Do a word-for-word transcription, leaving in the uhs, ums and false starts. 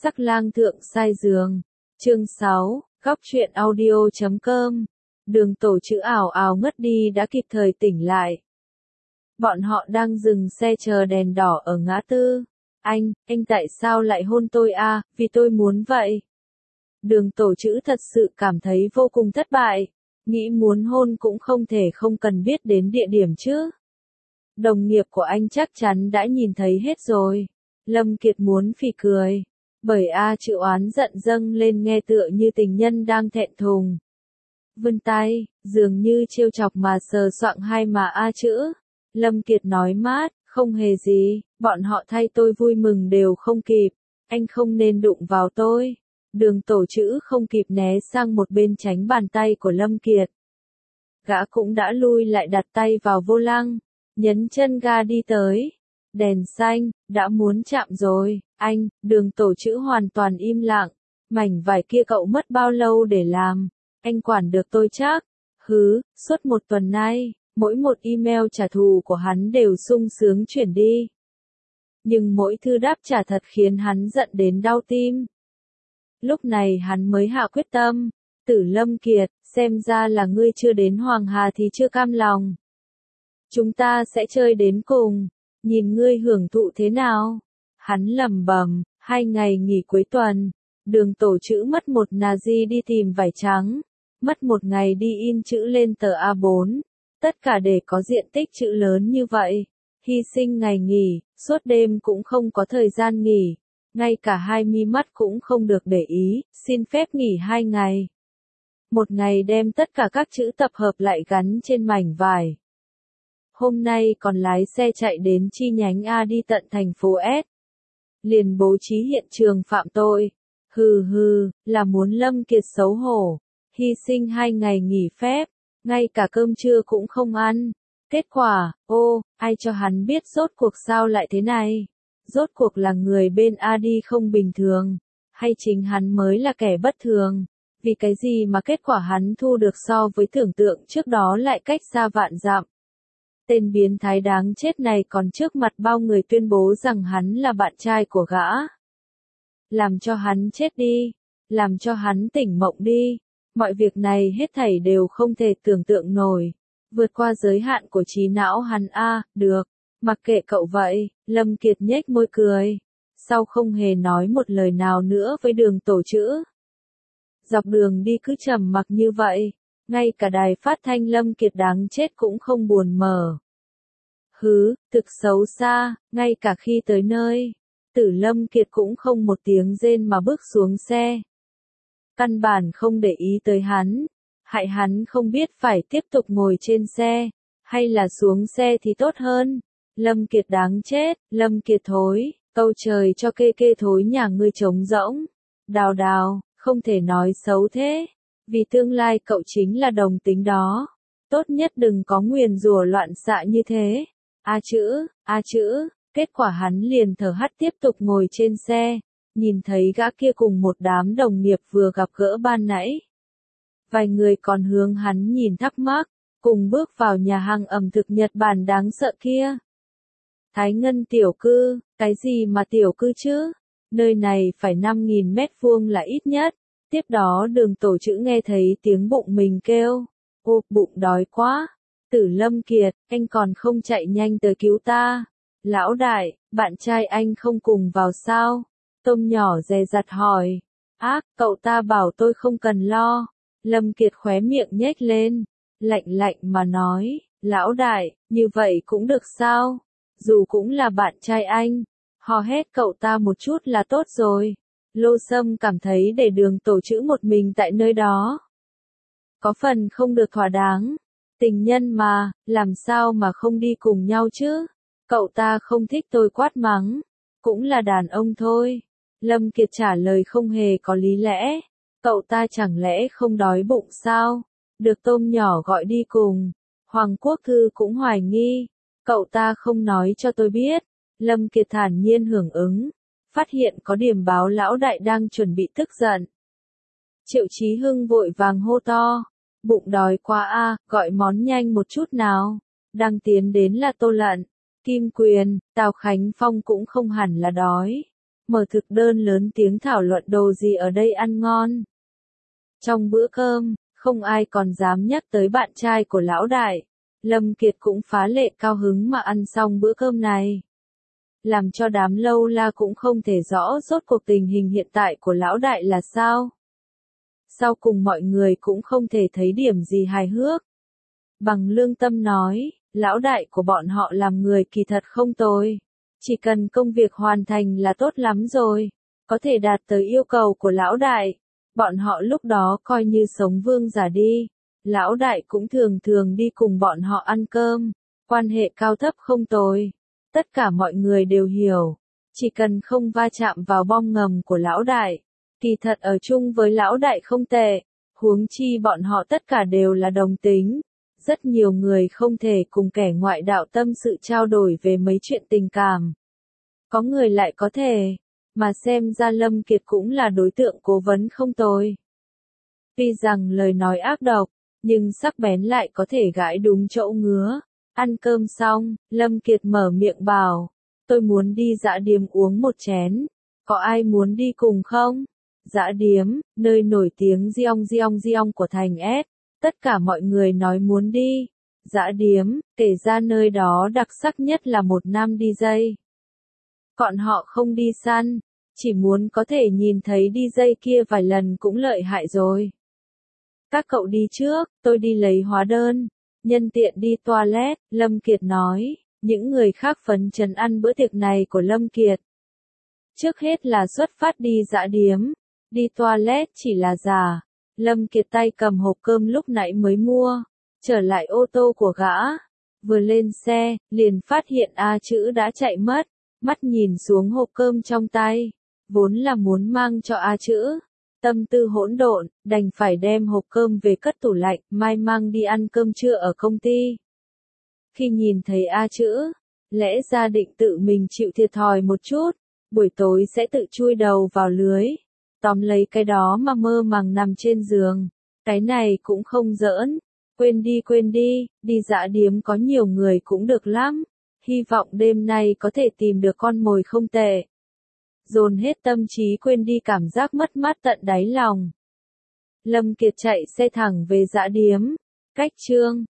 Sắc lang thượng sai giường. Chương sáu, góc truyện audio chấm com. Đường Tổ Chữ ảo ảo ngất đi đã kịp thời tỉnh lại. Bọn họ đang dừng xe chờ đèn đỏ ở ngã tư. Anh, anh tại sao lại hôn tôi à, vì tôi muốn vậy. Đường Tổ Chữ thật sự cảm thấy vô cùng thất bại. Nghĩ muốn hôn cũng không thể không cần biết đến địa điểm chứ. Đồng nghiệp của anh chắc chắn đã nhìn thấy hết rồi. Lâm Kiệt muốn phì cười. Bởi A chữ oán giận dâng lên nghe tựa như tình nhân đang thẹn thùng. Vươn tay, dường như trêu chọc mà sờ soạng hai má A chữ. Lâm Kiệt nói mát, không hề gì, bọn họ thay tôi vui mừng đều không kịp. Anh không nên đụng vào tôi. Đường Tổ Chữ không kịp né sang một bên tránh bàn tay của Lâm Kiệt. Gã cũng đã lui lại đặt tay vào vô lăng, nhấn chân ga đi tới. Đèn xanh, đã muốn chạm rồi, anh, Đường Tổ Chữ hoàn toàn im lặng. Mảnh vải kia cậu mất bao lâu để làm? Anh quản được tôi chắc. Hứ, suốt một tuần nay, mỗi một email trả thù của hắn đều sung sướng chuyển đi. Nhưng mỗi thư đáp trả thật khiến hắn giận đến đau tim. Lúc này hắn mới hạ quyết tâm. Tử Lâm Kiệt, xem ra là ngươi chưa đến Hoàng Hà thì chưa cam lòng. Chúng ta sẽ chơi đến cùng. Nhìn ngươi hưởng thụ thế nào? Hắn lẩm bẩm, hai ngày nghỉ cuối tuần, Đường Tổ Chữ mất một Nazi đi tìm vải trắng, mất một ngày đi in chữ lên tờ A bốn, tất cả để có diện tích chữ lớn như vậy, hy sinh ngày nghỉ, suốt đêm cũng không có thời gian nghỉ, ngay cả hai mi mắt cũng không được để ý, xin phép nghỉ hai ngày. Một ngày đem tất cả các chữ tập hợp lại gắn trên mảnh vải. Hôm nay còn lái xe chạy đến chi nhánh A đi tận thành phố S. Liền bố trí hiện trường phạm tội. Hừ hừ, là muốn Lâm Kiệt xấu hổ. Hy sinh hai ngày nghỉ phép, ngay cả cơm trưa cũng không ăn. Kết quả, ô, ai cho hắn biết rốt cuộc sao lại thế này? Rốt cuộc là người bên A đi không bình thường, hay chính hắn mới là kẻ bất thường? Vì cái gì mà kết quả hắn thu được so với tưởng tượng trước đó lại cách xa vạn dặm? Tên biến thái đáng chết này còn trước mặt bao người tuyên bố rằng hắn là bạn trai của gã. Làm cho hắn chết đi. Làm cho hắn tỉnh mộng đi. Mọi việc này hết thảy đều không thể tưởng tượng nổi. Vượt qua giới hạn của trí não hắn a, à, được. Mặc kệ cậu vậy, Lâm Kiệt nhếch môi cười. Sau không hề nói một lời nào nữa với Đường Tổ Chữ. Dọc đường đi cứ trầm mặc như vậy. Ngay cả đài phát thanh Lâm Kiệt đáng chết cũng không buồn mở. Hứ, thực xấu xa, ngay cả khi tới nơi, Tử Lâm Kiệt cũng không một tiếng rên mà bước xuống xe. Căn bản không để ý tới hắn, hại hắn không biết phải tiếp tục ngồi trên xe, hay là xuống xe thì tốt hơn. Lâm Kiệt đáng chết, Lâm Kiệt thối, câu trời cho kê kê thối nhà ngươi trống rỗng. Đào đào, không thể nói xấu thế. Vì tương lai cậu chính là đồng tính đó. Tốt nhất đừng có nguyền rủa loạn xạ như thế. A chữ, A chữ, kết quả hắn liền thở hắt tiếp tục ngồi trên xe. Nhìn thấy gã kia cùng một đám đồng nghiệp vừa gặp gỡ ban nãy. Vài người còn hướng hắn nhìn thắc mắc, cùng bước vào nhà hàng ẩm thực Nhật Bản đáng sợ kia. Thái Ngân tiểu cư, cái gì mà tiểu cư chứ? Nơi này phải năm nghìn mét vuông là ít nhất. Tiếp đó Đường Tổ Chữ nghe thấy tiếng bụng mình kêu. Ô, bụng đói quá. Tử Lâm Kiệt, anh còn không chạy nhanh tới cứu ta. Lão đại, bạn trai anh không cùng vào sao? Tôm nhỏ dè dặt hỏi. Ác, cậu ta bảo tôi không cần lo. Lâm Kiệt khóe miệng nhếch lên. Lạnh lạnh mà nói. Lão đại, như vậy cũng được sao? Dù cũng là bạn trai anh. Hò hét cậu ta một chút là tốt rồi. Lô Sâm cảm thấy để Đường Tổ Chữ một mình tại nơi đó. Có phần không được thỏa đáng. Tình nhân mà, làm sao mà không đi cùng nhau chứ? Cậu ta không thích tôi quát mắng. Cũng là đàn ông thôi. Lâm Kiệt trả lời không hề có lý lẽ. Cậu ta chẳng lẽ không đói bụng sao? Được tôm nhỏ gọi đi cùng. Hoàng Quốc Thư cũng hoài nghi. Cậu ta không nói cho tôi biết. Lâm Kiệt thản nhiên hưởng ứng. Phát hiện có điểm báo lão đại đang chuẩn bị tức giận. Triệu Chí Hưng vội vàng hô to. Bụng đói quá a, gọi món nhanh một chút nào. Đang tiến đến là Tô Lận, Kim Quyền, Tào Khánh Phong cũng không hẳn là đói. mở thực đơn lớn tiếng thảo luận đồ gì ở đây ăn ngon. Trong bữa cơm, không ai còn dám nhắc tới bạn trai của lão đại. Lâm Kiệt cũng phá lệ cao hứng mà ăn xong bữa cơm này. Làm cho đám lâu la cũng không thể rõ rốt cuộc tình hình hiện tại của lão đại là sao. Sau cùng mọi người cũng không thể thấy điểm gì hài hước. Bằng lương tâm nói, lão đại của bọn họ làm người kỳ thật không tồi. Chỉ cần công việc hoàn thành là tốt lắm rồi. Có thể đạt tới yêu cầu của lão đại. Bọn họ lúc đó coi như sống vương giả đi. Lão đại cũng thường thường đi cùng bọn họ ăn cơm. Quan hệ cao thấp không tồi. Tất cả mọi người đều hiểu. Chỉ cần không va chạm vào bom ngầm của lão đại. Kỳ thật ở chung với lão đại không tệ. Huống chi bọn họ tất cả đều là đồng tính. Rất nhiều người không thể cùng kẻ ngoại đạo tâm sự trao đổi về mấy chuyện tình cảm. Có người lại có thể. Mà xem ra Lâm Kiệt cũng là đối tượng cố vấn không tồi. Tuy rằng lời nói ác độc, nhưng sắc bén lại có thể gãi đúng chỗ ngứa. Ăn cơm xong, Lâm Kiệt mở miệng bảo, tôi muốn đi dã điếm uống một chén. Có ai muốn đi cùng không? Dã điếm, nơi nổi tiếng giong giong giong của thành S. Tất cả mọi người nói muốn đi. Dã điếm, kể ra nơi đó đặc sắc nhất là một nam đi jay. Bọn họ không đi săn, chỉ muốn có thể nhìn thấy đi jay kia vài lần cũng lợi hại rồi. Các cậu đi trước, tôi đi lấy hóa đơn. Nhân tiện đi toilet, Lâm Kiệt nói. Những người khác phấn chấn ăn bữa tiệc này của Lâm Kiệt. Trước hết là xuất phát đi dã điếm. Đi toilet chỉ là giả. Lâm Kiệt tay cầm hộp cơm lúc nãy mới mua. Trở lại ô tô của gã. Vừa lên xe, liền phát hiện A chữ đã chạy mất. Mắt nhìn xuống hộp cơm trong tay. Vốn là muốn mang cho A chữ. Tâm tư hỗn độn, đành phải đem hộp cơm về cất tủ lạnh, mai mang đi ăn cơm trưa ở công ty. Khi nhìn thấy A chữ, lẽ ra định tự mình chịu thiệt thòi một chút, buổi tối sẽ tự chui đầu vào lưới, tóm lấy cái đó mà mơ màng nằm trên giường. Cái này cũng không giỡn, quên đi quên đi, đi dã điếm có nhiều người cũng được lắm, hy vọng đêm nay có thể tìm được con mồi không tệ. Dồn hết tâm trí quên đi cảm giác mất mát tận đáy lòng. Lâm Kiệt chạy xe thẳng về dã điếm. Cách chương